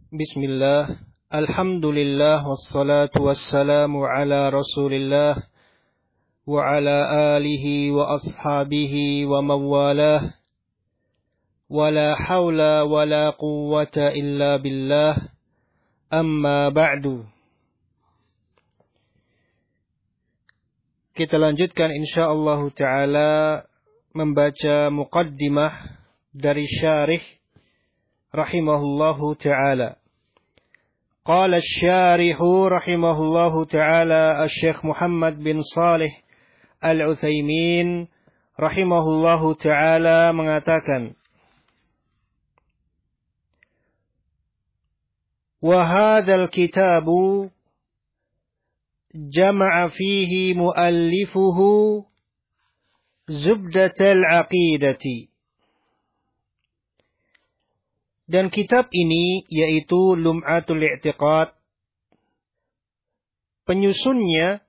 Bismillah, alhamdulillah, wassalatu wassalamu ala rasulillah, wa ala alihi wa ashabihi wa mawalah, wa la hawla wa la quwwata illa billah, amma ba'du. Kita lanjutkan insyaallah ta'ala membaca muqaddimah dari syarih rahimahullahu ta'ala. Qala asy-syarihu rahimahullahu ta'ala Asy-Syaikh Muhammad bin Shalih Al-Utsaimin rahimahullahu ta'ala mengatakan, wa hadzal kitabu jama'a fihi muallifuhu zubdatal aqidati. Dan kitab ini yaitu Lum'atul I'tiqad, penyusunnya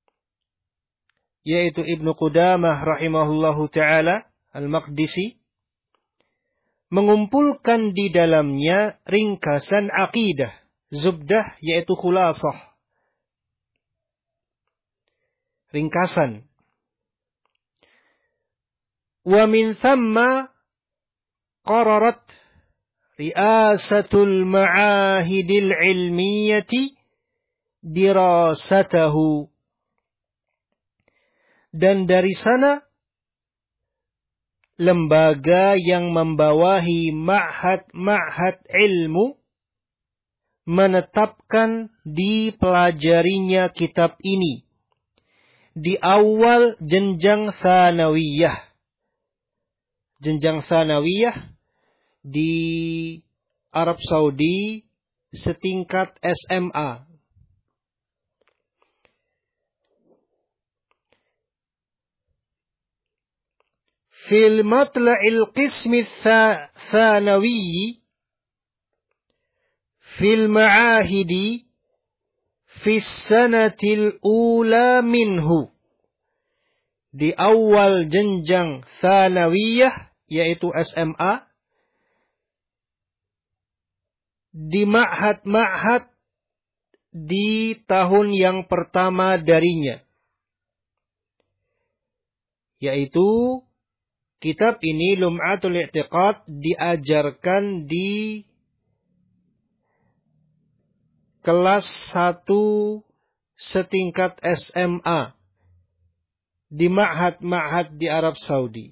yaitu Ibnu Qudamah rahimahullahu ta'ala Al-Maqdisi, mengumpulkan di dalamnya ringkasan akidah. Zubdah yaitu khulasah, ringkasan. Wa min thamma qararat riasatul ma'ahidil ilmiyati dirasatahu. Dan dari sana lembaga yang membawahi ma'had ilmu menetapkan dipelajarinya kitab ini di awal jenjang tsanawiyah. Jenjang tsanawiyah di Arab Saudi setingkat SMA. Fil matla'il qismi tsanawi fil ma'ahidi fis sanatil ula minhu. Di awal jenjang tsanawiyah yaitu SMA, di ma'had di tahun yang pertama darinya, yaitu kitab ini Lum'atul I'tiqad diajarkan di kelas 1 setingkat SMA di ma'had di Arab Saudi.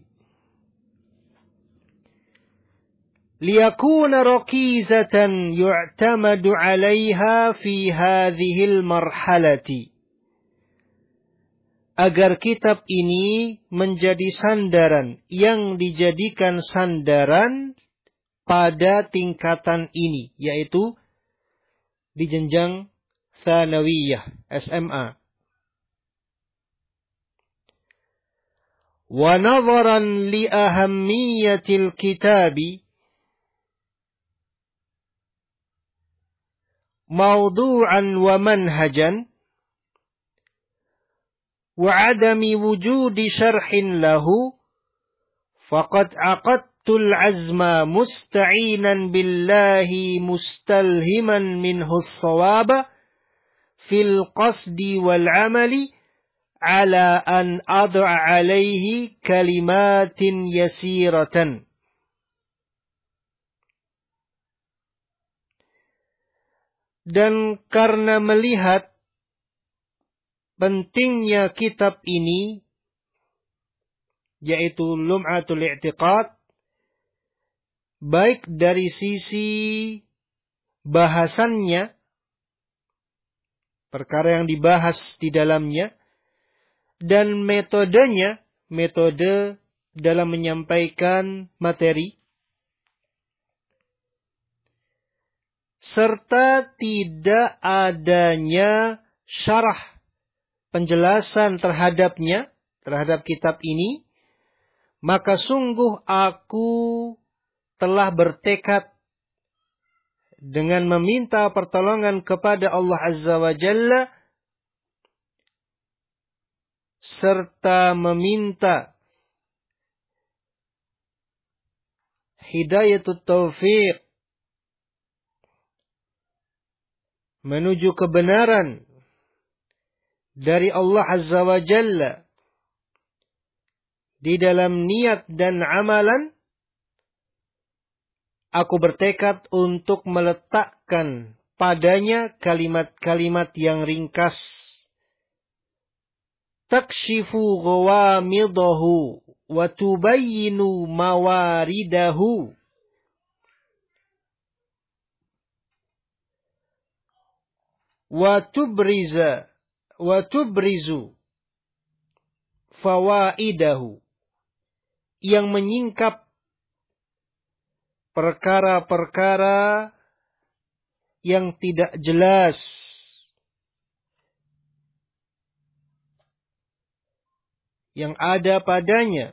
ليكون ركيزة يعتمد عليها في هذه المرحلة. Agar kitab ini menjadi sandaran yang dijadikan sandaran pada tingkatan ini, yaitu di jenjang tsanawiyah SMA. Wa nadharan li ahammiyatil kitabi موضوعا ومنهجا وعدم وجود شرح له فقد عقدت العزم مستعينا بالله مستلهما منه الصواب في القصد والعمل على أن أضع عليه كلمات يسيرة. Dan karena melihat pentingnya kitab ini, yaitu Lum'atul I'tiqad, baik dari sisi bahasannya, perkara yang dibahas di dalamnya, dan metodenya, metode dalam menyampaikan materi, serta tidak adanya syarah, penjelasan terhadapnya, terhadap kitab ini, maka sungguh aku telah bertekad dengan meminta pertolongan kepada Allah Azza wa Jalla, serta meminta hidayatut taufiq menuju kebenaran dari Allah Azza wa Jalla di dalam niat dan amalan, aku bertekad untuk meletakkan padanya kalimat-kalimat yang ringkas. Takshifu ghawamidahu wa tubayyinu mawaridahu. Wa tubrizu fawaidahu. Yang menyingkap perkara-perkara yang tidak jelas yang ada padanya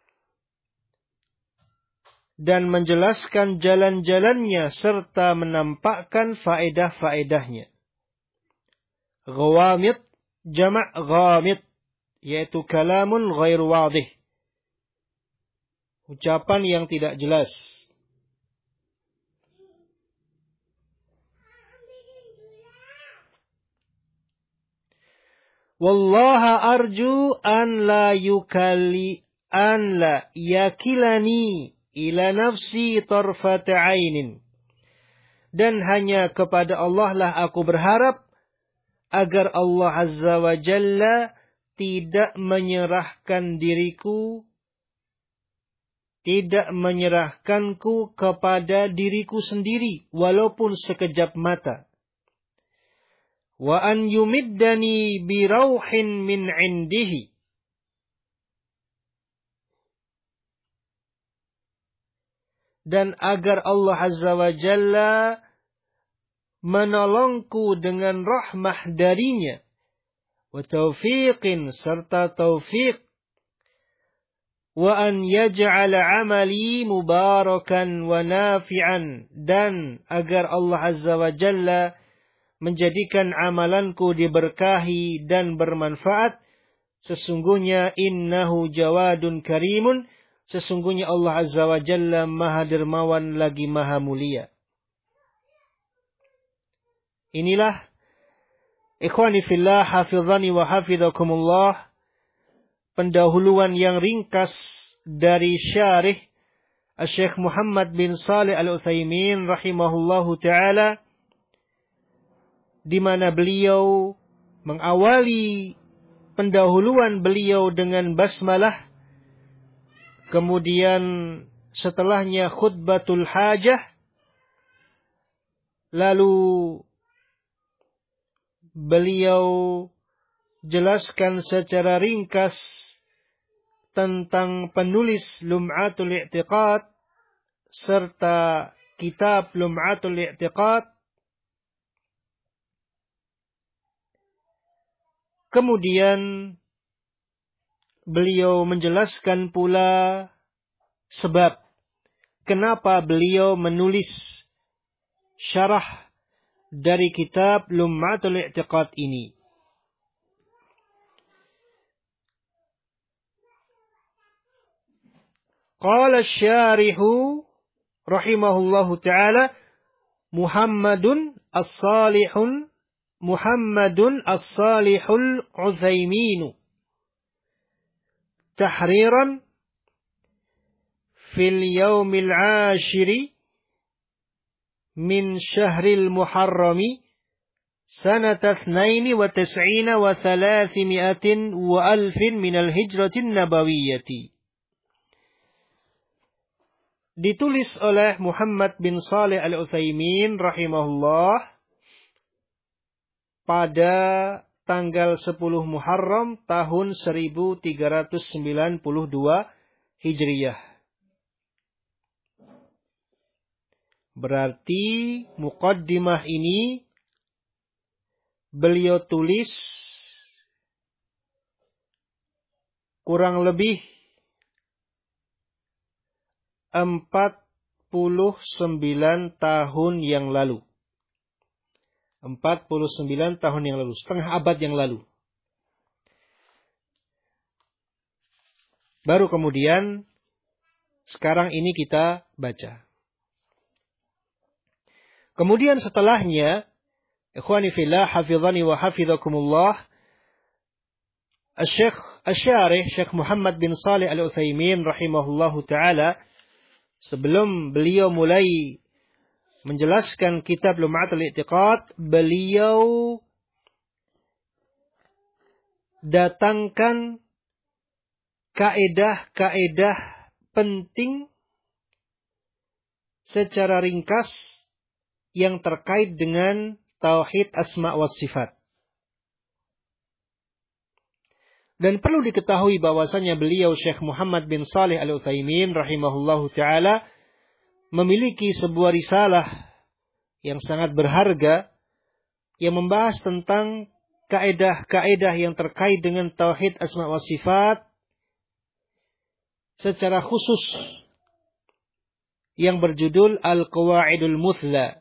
dan menjelaskan jalan-jalannya serta menampakkan faedah-faedahnya. Ghawamid jamak ghamid, yaitu kalamun ghair wadih, ucapan yang tidak jelas. Wallaha arju an la yakilani ila nafsi tarfata ainin. Dan hanya kepada Allah lah aku berharap agar Allah Azza wa Jalla tidak menyerahkanku kepada diriku sendiri walaupun sekejap mata. Wa an yumiddani bi rauhin min indihi. Dan agar Allah Azza wa Jalla menolongku dengan rahmah darinya. Wa taufiqin, serta taufiq. Wa an yaj'ala amali mubarakan wa nafi'an. Dan agar Allah Azza wa Jalla menjadikan amalanku diberkahi dan bermanfaat. Sesungguhnya innahu jawadun karimun. Sesungguhnya Allah Azza wa Jalla maha dermawan lagi maha mulia. Inilah ikhwani fillah hafizani wa hafizakumullah, pendahuluan yang ringkas dari syarih Syekh Muhammad bin Shalih Al-Utsaimin rahimahullahu taala, di mana beliau mengawali pendahuluan beliau dengan basmalah, kemudian setelahnya khutbatul hajah, lalu beliau jelaskan secara ringkas tentang penulis Lum'atul I'tiqad serta kitab Lum'atul I'tiqad. Kemudian beliau menjelaskan pula sebab kenapa beliau menulis syarah dari kitab Lum'atul I'tiqad ini. Qala asy-syarihu rahimahullahu ta'ala Muhammadun as-salihul Utsaimin tahriran fil yaumil 'ashiri min syahril muharrami sanata 92 wa 300 wa alfin minal hijratin nabawiyyati. Ditulis oleh Muhammad bin Shalih Al-Utsaimin rahimahullah pada tanggal 10 Muharram tahun 1392 Hijriyah. Berarti muqaddimah ini beliau tulis kurang lebih 49 tahun yang lalu. 49 tahun yang lalu, setengah abad yang lalu. Baru kemudian sekarang ini kita baca. Kemudian setelahnya, Ikhwani fillah, hafizani wa hafizakumullah. Asy-Syarih Syekh Muhammad bin Shalih Al-Utsaimin rahimahullahu taala, sebelum beliau mulai menjelaskan kitab Lum'atul I'tiqad, beliau datangkan kaedah-kaedah penting secara ringkas yang terkait dengan tauhid asma wa sifat. Dan perlu diketahui bahwasanya beliau Syekh Muhammad bin Shalih Al-Utsaimin rahimahullahu taala memiliki sebuah risalah yang sangat berharga yang membahas tentang kaedah-kaedah yang terkait dengan tauhid asma wa sifat secara khusus yang berjudul Al-Qawaidul Muthla,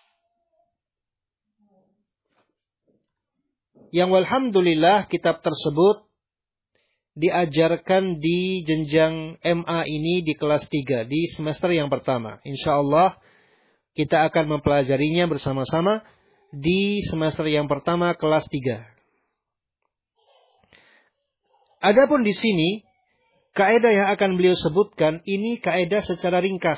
yang walhamdulillah kitab tersebut diajarkan di jenjang MA ini di kelas 3, di semester yang pertama. InsyaAllah kita akan mempelajarinya bersama-sama di semester yang pertama kelas 3. Adapun di sini, kaedah yang akan beliau sebutkan ini kaedah secara ringkas.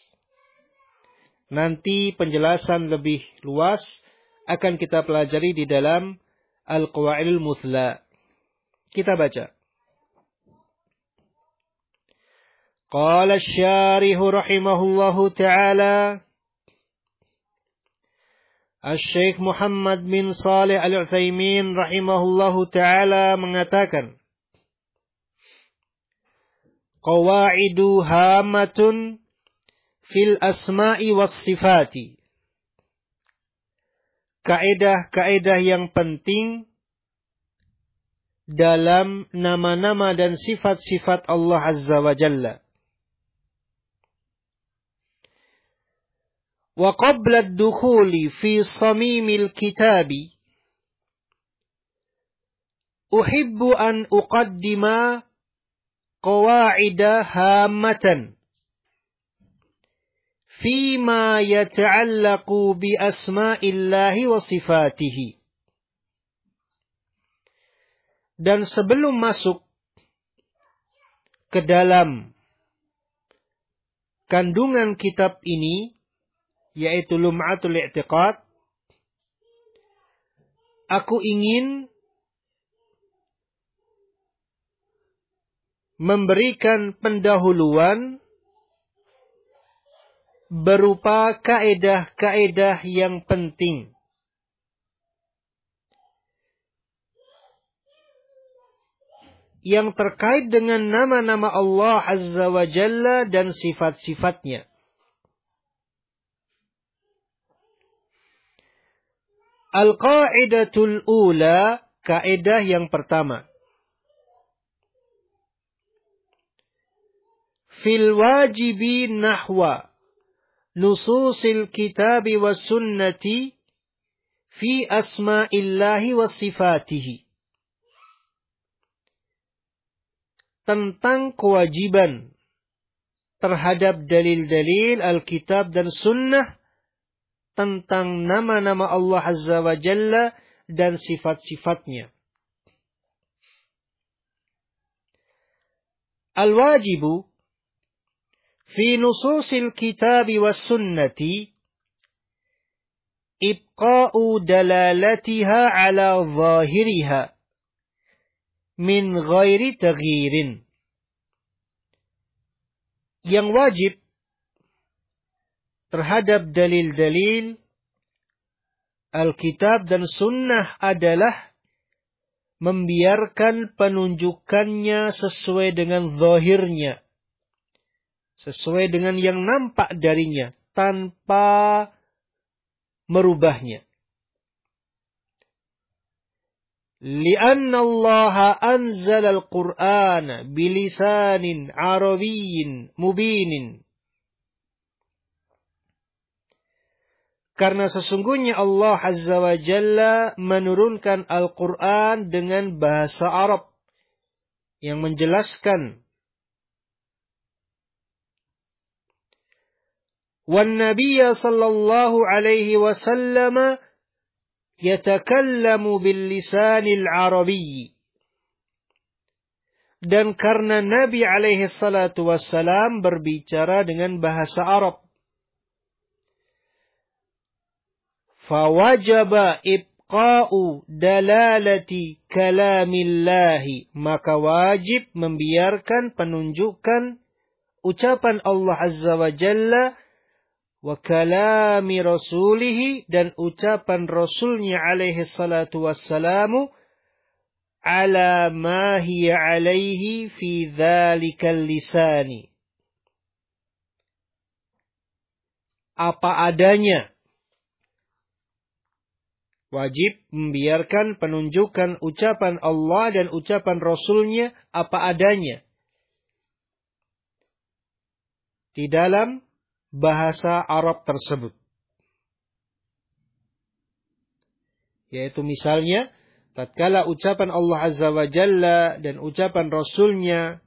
Nanti penjelasan lebih luas akan kita pelajari di dalam Al-Qawaidul Muthla. Kita baca. Qala asy-syarih rahimahullahu ta'ala, Asy-Syaikh Muhammad bin Shalih Al-Utsaimin rahimahullahu ta'ala mengatakan, Qawaidu hamatun fil asma'i was sifati. Kaedah-kaedah yang penting dalam nama-nama dan sifat-sifat Allah Azza wa Jalla. Wa qabla ad-dukhuli fi samimil kitabi, uhibbu an uqaddima qawa'ida hammatan fima yata'allaqu bi asma'illahi wa sifatihi. Dan sebelum masuk ke dalam kandungan kitab ini, yaitu Lum'atul I'tiqad, aku ingin memberikan pendahuluan berupa kaedah-kaedah yang penting yang terkait dengan nama-nama Allah Azza wa Jalla dan sifat-sifatnya. Al-Qa'idatul Ula, kaedah yang pertama. Fil wajibi nahwa nususil kitabi was sunnati fi asma'illahi was sifatihi. Tentang kewajiban terhadap dalil-dalil Alkitab dan Sunnah tentang nama-nama Allah Azza wa Jalla dan sifat-sifatnya. Al-wajibu fi nususil kitabi was sunnati ibqa'u dalalatiha ala zahiriha min ghairi taghyirin. Yang wajib terhadap dalil-dalil Alkitab dan Sunnah adalah membiarkan penunjukannya sesuai dengan zahirnya, sesuai dengan yang nampak darinya, tanpa merubahnya. Lianna Allah anzala al-Qur'ana bilisanin arabiyyin mubinin. Karena sesungguhnya Allah Azza wa Jalla menurunkan Al-Quran dengan bahasa Arab yang menjelaskan. Wan Nabiyya sallallahu alaihi wasallam yatakallamu bil lisanil arabi. Dan karena Nabi alaihi salatu wassalam berbicara dengan bahasa Arab, fawajaba ibqa'u dalalati kalamillahi, maka wajib membiarkan penunjukan ucapan Allah azza wa jalla wa kalami rasulihi, dan ucapan rasulnya alaihi salatu wassalamu, ala ma hiya alaihi fi dhalikal lisani, apa adanya. Wajib membiarkan penunjukan ucapan Allah dan ucapan rasulnya apa adanya di dalam bahasa Arab tersebut. Yaitu misalnya, tatkala ucapan Allah azza wa jalla dan ucapan rasulnya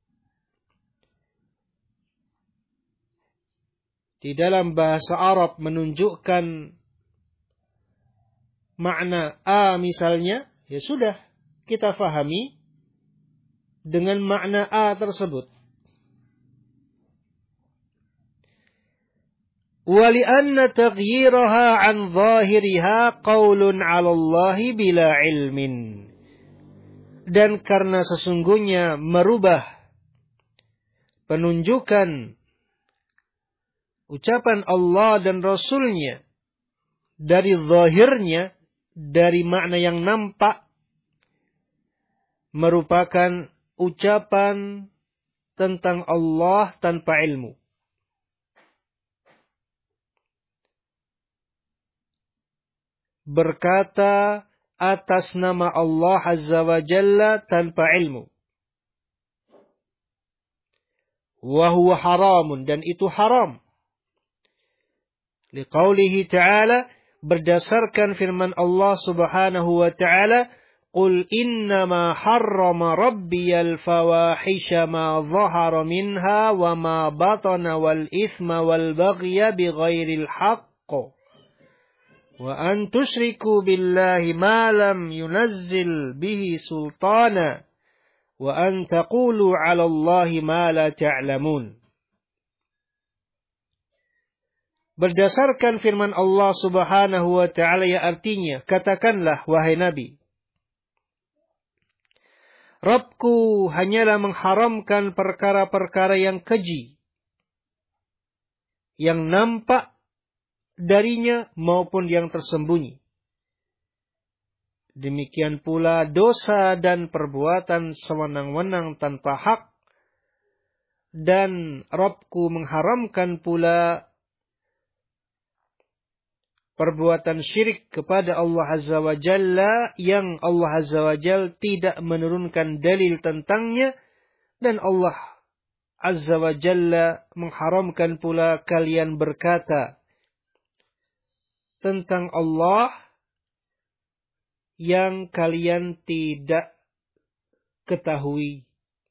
di dalam bahasa Arab menunjukkan makna A misalnya, ya sudah, kita fahami dengan makna A tersebut. وَلِأَنَّ تَغْيِيرَهَا عَنْ ظَاهِرِهَا قَوْلٌ عَلَى اللَّهِ بِلَا عِلْمٍ. Dan karena sesungguhnya merubah penunjukan ucapan Allah dan Rasulnya dari zahirnya, dari makna yang nampak, merupakan ucapan tentang Allah tanpa ilmu. Berkata atas nama Allah azza wa jalla tanpa ilmu. Wa huwa haramun, dan itu haram. Liqaulihi ta'ala, berdasarkan firman Allah subhanahu wa ta'ala, qul innama harrama rabbiyal fawahisha ma zahara minha wa ma batana wal ithma wal baghya bighairil haqq wa an tusyriku billahi ma lam yunazzil bihi sultana wa an taqulu 'ala Allahi ma la ta'lamun. Berdasarkan firman Allah subhanahu wa ta'ala, ya artinya, katakanlah wahai Nabi, Rabbku hanyalah mengharamkan perkara-perkara yang keji, yang nampak darinya maupun yang tersembunyi. Demikian pula dosa dan perbuatan sewenang-wenang tanpa hak. Dan Rabbku mengharamkan pula perbuatan syirik kepada Allah azza wa jalla yang Allah azza wa jalla tidak menurunkan dalil tentangnya. Dan Allah azza wa jalla mengharamkan pula kalian berkata tentang Allah yang kalian tidak ketahui.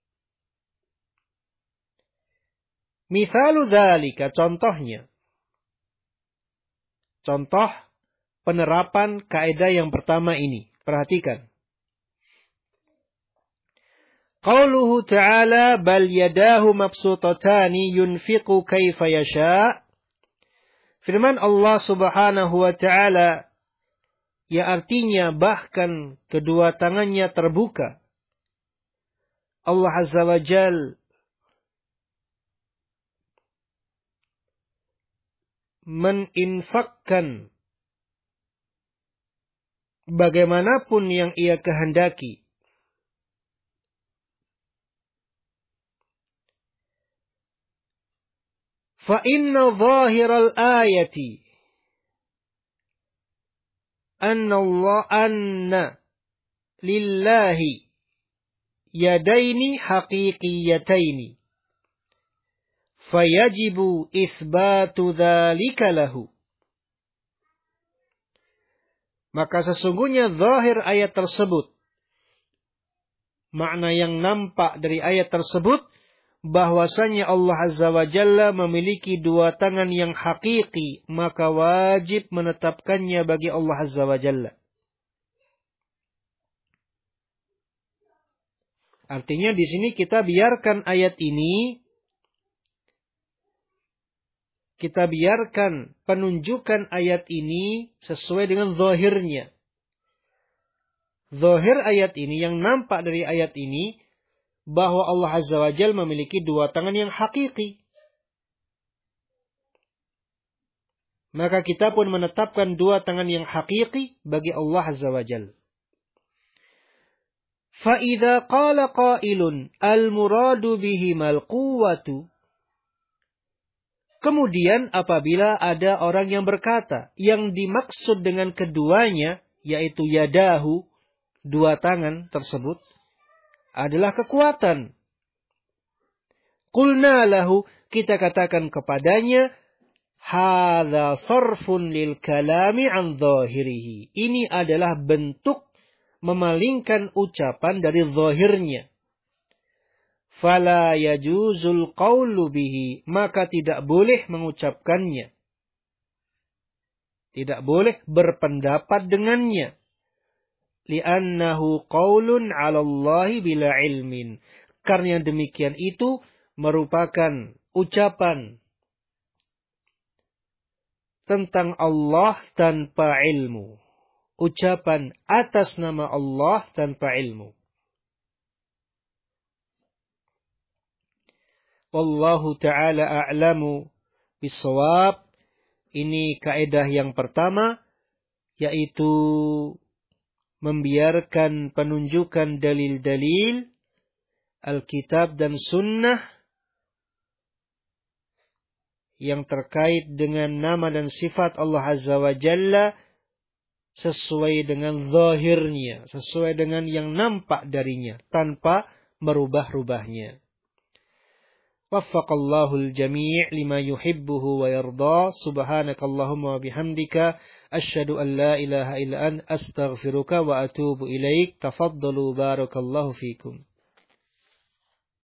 Mithalu dzalika, contohnya. Contoh penerapan kaidah yang pertama ini. Perhatikan. Qauluhu ta'ala bal yadahu mabsutatani yunfiqu kaifa yasha'. Firman Allah subhanahu wa ta'ala, ya artinya bahkan kedua tangannya terbuka. Allah azza wa jal meninfakkan bagaimanapun yang ia kehendaki. Fa inna zahiral ayati anna lillahi yadaini haqiqiyataini fayajibu itsbatu dzalika lahu. Maka sesungguhnya zahir ayat tersebut, makna yang nampak dari ayat tersebut, bahwasanya Allah azza wa jalla memiliki dua tangan yang hakiki, maka wajib menetapkannya bagi Allah azza wa jalla. Artinya di sini kita biarkan penunjukan ayat ini sesuai dengan zahirnya. Zahir ayat ini, yang nampak dari ayat ini, bahwa Allah Azza wa Jalla memiliki dua tangan yang hakiki. Maka kita pun menetapkan dua tangan yang hakiki bagi Allah Azza wa Jalla. فَإِذَا قَالَ قَائِلٌ الْمُرَادُ بِهِمَا الْقُوَّةُ. Kemudian apabila ada orang yang berkata, yang dimaksud dengan keduanya, yaitu yadahu, dua tangan tersebut, adalah kekuatan. Qulna lahu, kita katakan kepadanya, hadza sarfun lil kalami an zahirihi. Ini adalah bentuk memalingkan ucapan dari zahirnya. Fala yajuzul qawlu bihi, maka tidak boleh mengucapkannya. Tidak boleh berpendapat dengannya. Li'annahu qawlun 'ala Allahi bila ilmin. Karena demikian itu merupakan ucapan tentang Allah tanpa ilmu. Ucapan atas nama Allah tanpa ilmu. Wallahu ta'ala a'lamu bis-shawab. Ini kaidah yang pertama, yaitu membiarkan penunjukan dalil-dalil Alkitab dan Sunnah yang terkait dengan nama dan sifat Allah Azza wa Jalla sesuai dengan zahirnya, sesuai dengan yang nampak darinya, tanpa merubah-rubahnya. Waffaqallahu al-jami' lima yuhibbuhu wa yarda. Subhanakallahumma wa bihamdika asyhadu an la ilaha illa anta astaghfiruka wa atubu ilaik. Tafaddalu barakallahu fikum.